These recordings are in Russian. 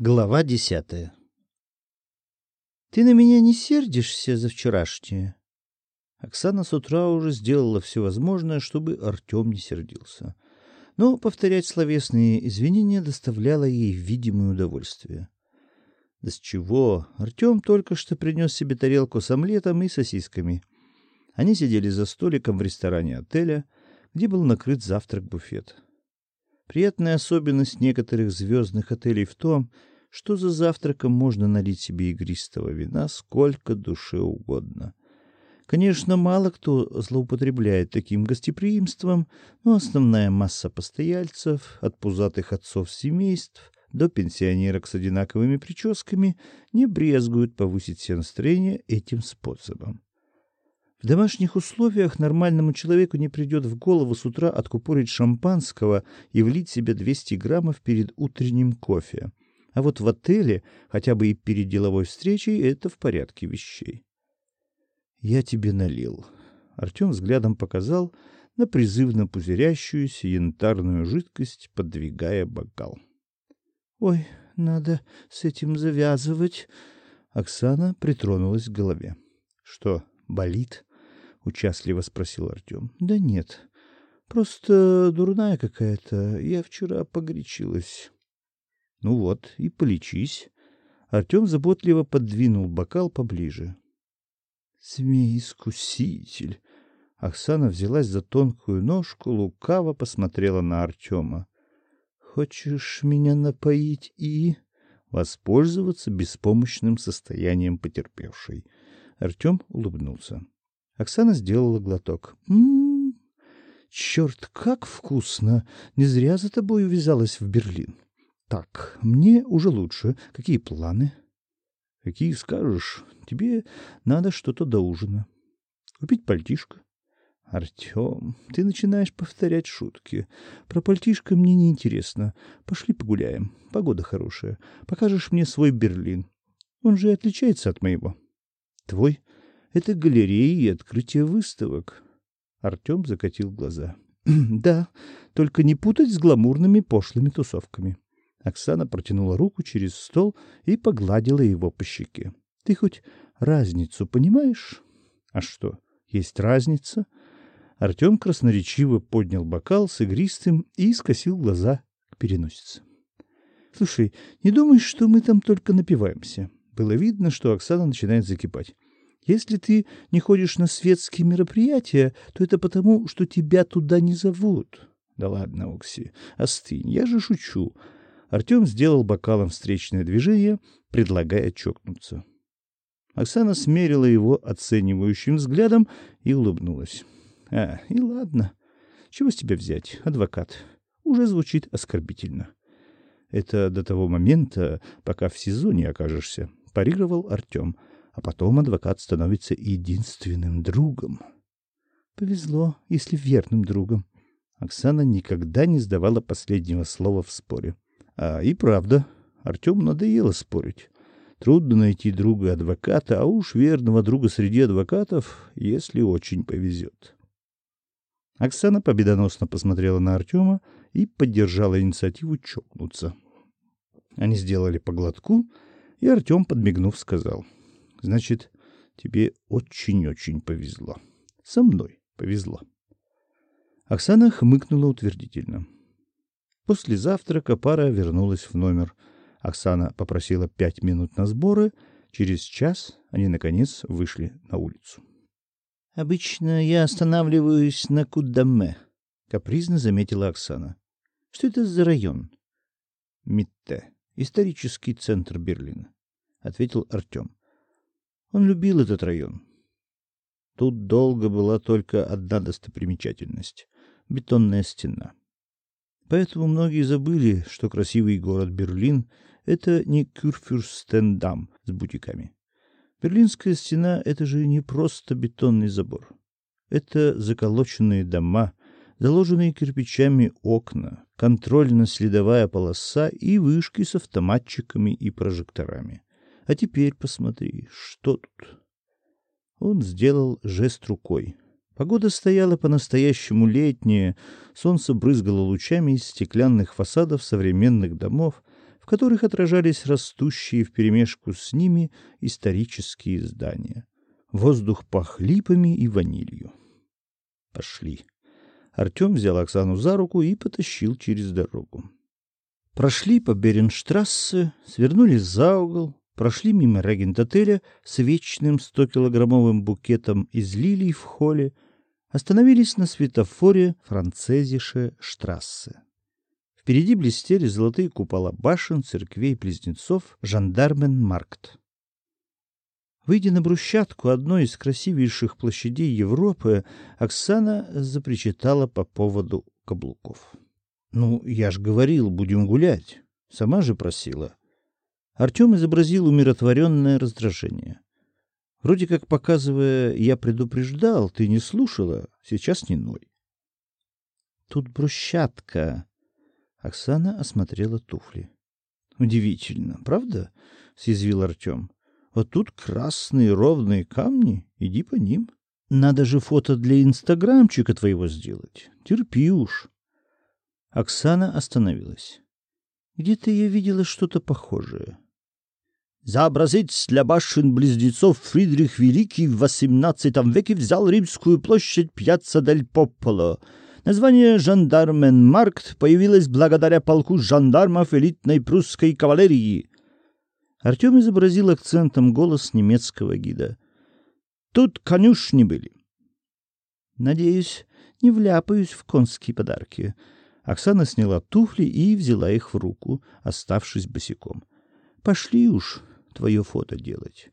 Глава 10. Ты на меня не сердишься за вчерашнее? Оксана с утра уже сделала все возможное, чтобы Артем не сердился. Но повторять словесные извинения доставляло ей видимое удовольствие. Да с чего? Артем только что принес себе тарелку с омлетом и сосисками. Они сидели за столиком в ресторане отеля, где был накрыт завтрак-буфет. Приятная особенность некоторых звездных отелей в том, что за завтраком можно налить себе игристого вина сколько душе угодно. Конечно, мало кто злоупотребляет таким гостеприимством, но основная масса постояльцев, от пузатых отцов семейств до пенсионерок с одинаковыми прическами, не брезгуют повысить себе настроение этим способом. В домашних условиях нормальному человеку не придет в голову с утра откупорить шампанского и влить себе 200 граммов перед утренним кофе. А вот в отеле, хотя бы и перед деловой встречей, это в порядке вещей. «Я тебе налил». Артем взглядом показал на призывно пузырящуюся янтарную жидкость, подвигая бокал. «Ой, надо с этим завязывать». Оксана притронулась к голове. «Что, болит?» — участливо спросил Артем. «Да нет, просто дурная какая-то. Я вчера погорячилась». «Ну вот, и полечись». Артем заботливо подвинул бокал поближе. «Змей-искуситель!» Оксана взялась за тонкую ножку, лукаво посмотрела на Артема. «Хочешь меня напоить и...» воспользоваться беспомощным состоянием потерпевшей. Артем улыбнулся. Оксана сделала глоток. Черт, как вкусно! Не зря за тобой увязалась в Берлин. Так, мне уже лучше. Какие планы? Какие скажешь? Тебе надо что-то до ужина. Купить пальтишко. Артем, ты начинаешь повторять шутки. Про пальтишко мне не интересно. Пошли погуляем. Погода хорошая. Покажешь мне свой Берлин. Он же отличается от моего. Твой? Это галереи и открытие выставок. Артем закатил глаза. Да, только не путать с гламурными пошлыми тусовками. Оксана протянула руку через стол и погладила его по щеке. Ты хоть разницу понимаешь? А что, есть разница? Артем красноречиво поднял бокал с игристым и скосил глаза к переносице. Слушай, не думаешь, что мы там только напиваемся? Было видно, что Оксана начинает закипать. Если ты не ходишь на светские мероприятия, то это потому, что тебя туда не зовут. Да ладно, Окси, остынь, я же шучу. Артем сделал бокалом встречное движение, предлагая чокнуться. Оксана смерила его оценивающим взглядом и улыбнулась. И ладно. Чего с тебя взять, адвокат? Уже звучит оскорбительно. Это до того момента, пока в СИЗО не окажешься, парировал Артем. А потом адвокат становится единственным другом. Повезло, если верным другом. Оксана никогда не сдавала последнего слова в споре. И правда, Артему надоело спорить. Трудно найти друга-адвоката, а уж верного друга среди адвокатов, если очень повезет. Оксана победоносно посмотрела на Артема и поддержала инициативу чокнуться. Они сделали по глотку, и Артем, подмигнув, сказал: «Значит, тебе очень-очень повезло. Со мной повезло». Оксана хмыкнула утвердительно. После завтрака пара вернулась в номер. Оксана попросила 5 минут на сборы. Через час они, наконец, вышли на улицу. «Обычно я останавливаюсь на Кудаме», — капризно заметила Оксана. «Что это за район?» «Митте, исторический центр Берлина», — ответил Артем. Он любил этот район. Тут долго была только одна достопримечательность — бетонная стена. Поэтому многие забыли, что красивый город Берлин — это не Кюрфюрстендам с бутиками. Берлинская стена — это же не просто бетонный забор. Это заколоченные дома, заложенные кирпичами окна, контрольно-следовая полоса и вышки с автоматчиками и прожекторами. А теперь посмотри, что тут. Он сделал жест рукой. Погода стояла по-настоящему летняя, солнце брызгало лучами из стеклянных фасадов современных домов, в которых отражались растущие вперемешку с ними исторические здания. Воздух пах липами и ванилью. Пошли. Артем взял Оксану за руку и потащил через дорогу. Прошли по Беренштрассе, свернули за угол, прошли мимо регент-отеля с вечным 100-килограммовым букетом из лилий в холле, остановились на светофоре Францезише-штрассе. Впереди блестели золотые купола башен, церквей-близнецов Жандарменмаркт. Выйдя на брусчатку одной из красивейших площадей Европы, Оксана запричитала по поводу каблуков. «Ну, я ж говорил, будем гулять. Сама же просила». Артем изобразил умиротворенное раздражение. Вроде как показывая: «Я предупреждал, ты не слушала, сейчас не ной». «Тут брусчатка». Оксана осмотрела туфли. «Удивительно, правда?» — съязвил Артем. «Вот тут красные ровные камни, иди по ним. Надо же фото для инстаграмчика твоего сделать. Терпи уж». Оксана остановилась. Где-то я видела что-то похожее. За образец для башен-близнецов Фридрих Великий в XVIII веке взял римскую площадь Пьяцца-дель-Попполо. Название «Жандарменмаркт» появилось благодаря полку жандармов элитной прусской кавалерии. Артем изобразил акцентом голос немецкого гида. Тут конюшни были. Надеюсь, не вляпаюсь в конские подарки. Оксана сняла туфли и взяла их в руку, оставшись босиком. Пошли уж твое фото делать.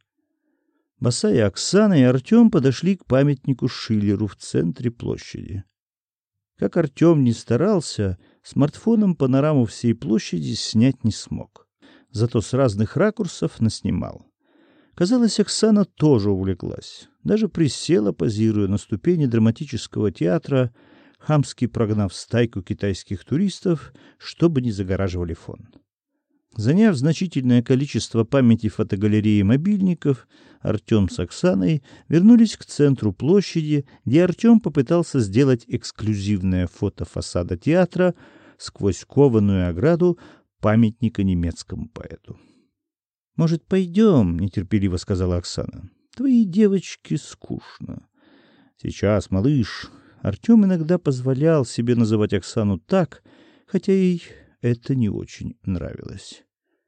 Босая Оксана и Артем подошли к памятнику Шиллеру в центре площади. Как Артем ни старался, смартфоном панораму всей площади снять не смог. Зато с разных ракурсов наснимал. Казалось, Оксана тоже увлеклась. Даже присела, позируя на ступени драматического театра, хамски прогнав стайку китайских туристов, чтобы не загораживали фон. Заняв значительное количество памяти фотогалереи мобильников, Артем с Оксаной вернулись к центру площади, где Артем попытался сделать эксклюзивное фото фасада театра сквозь кованую ограду памятника немецкому поэту. «Может, пойдем?» — нетерпеливо сказала Оксана. «Твоей девочке скучно». «Сейчас, малыш». Артем иногда позволял себе называть Оксану так, хотя ей это не очень нравилось.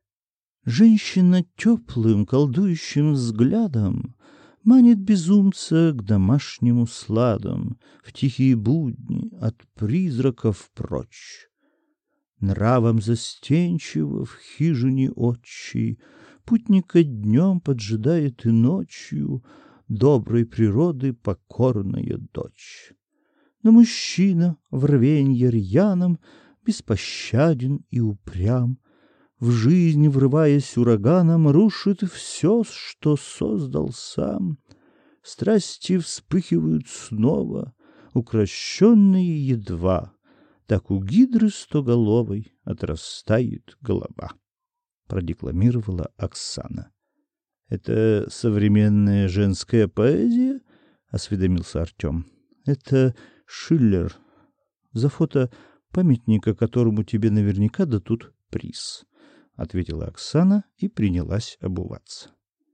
Женщина теплым, колдующим взглядом манит безумца к домашнему сладам, в тихие будни от призраков прочь. Нравом застенчиво в хижине отчей путника днем поджидает и ночью доброй природы покорная дочь. Но мужчина в рвенье рьяном беспощаден и упрям, в жизнь врываясь ураганом, рушит все, что создал сам. Страсти вспыхивают снова, укрощенные едва, так у гидры стоголовой отрастает голова. Продекламировала Оксана. «Это современная женская поэзия?» — осведомился Артем. «Это Шиллер. За фото памятника, которому тебе наверняка дадут приз», — ответила Оксана и принялась обуваться.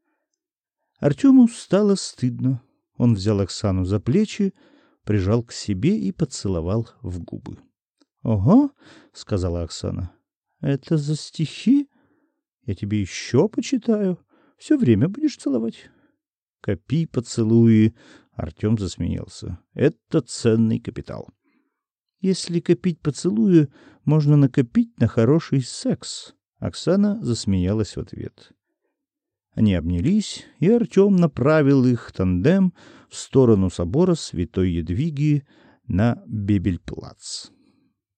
Артему стало стыдно. Он взял Оксану за плечи, прижал к себе и поцеловал в губы. «Ого», — сказала Оксана, — «это за стихи? Я тебе еще почитаю. Все время будешь целовать». «Копи поцелуи», — Артем засмеялся. «Это ценный капитал». «Если копить поцелуи, можно накопить на хороший секс». Оксана засмеялась в ответ. Они обнялись, и Артем направил их тандем в сторону собора Святой Едвиги на Бебельплац.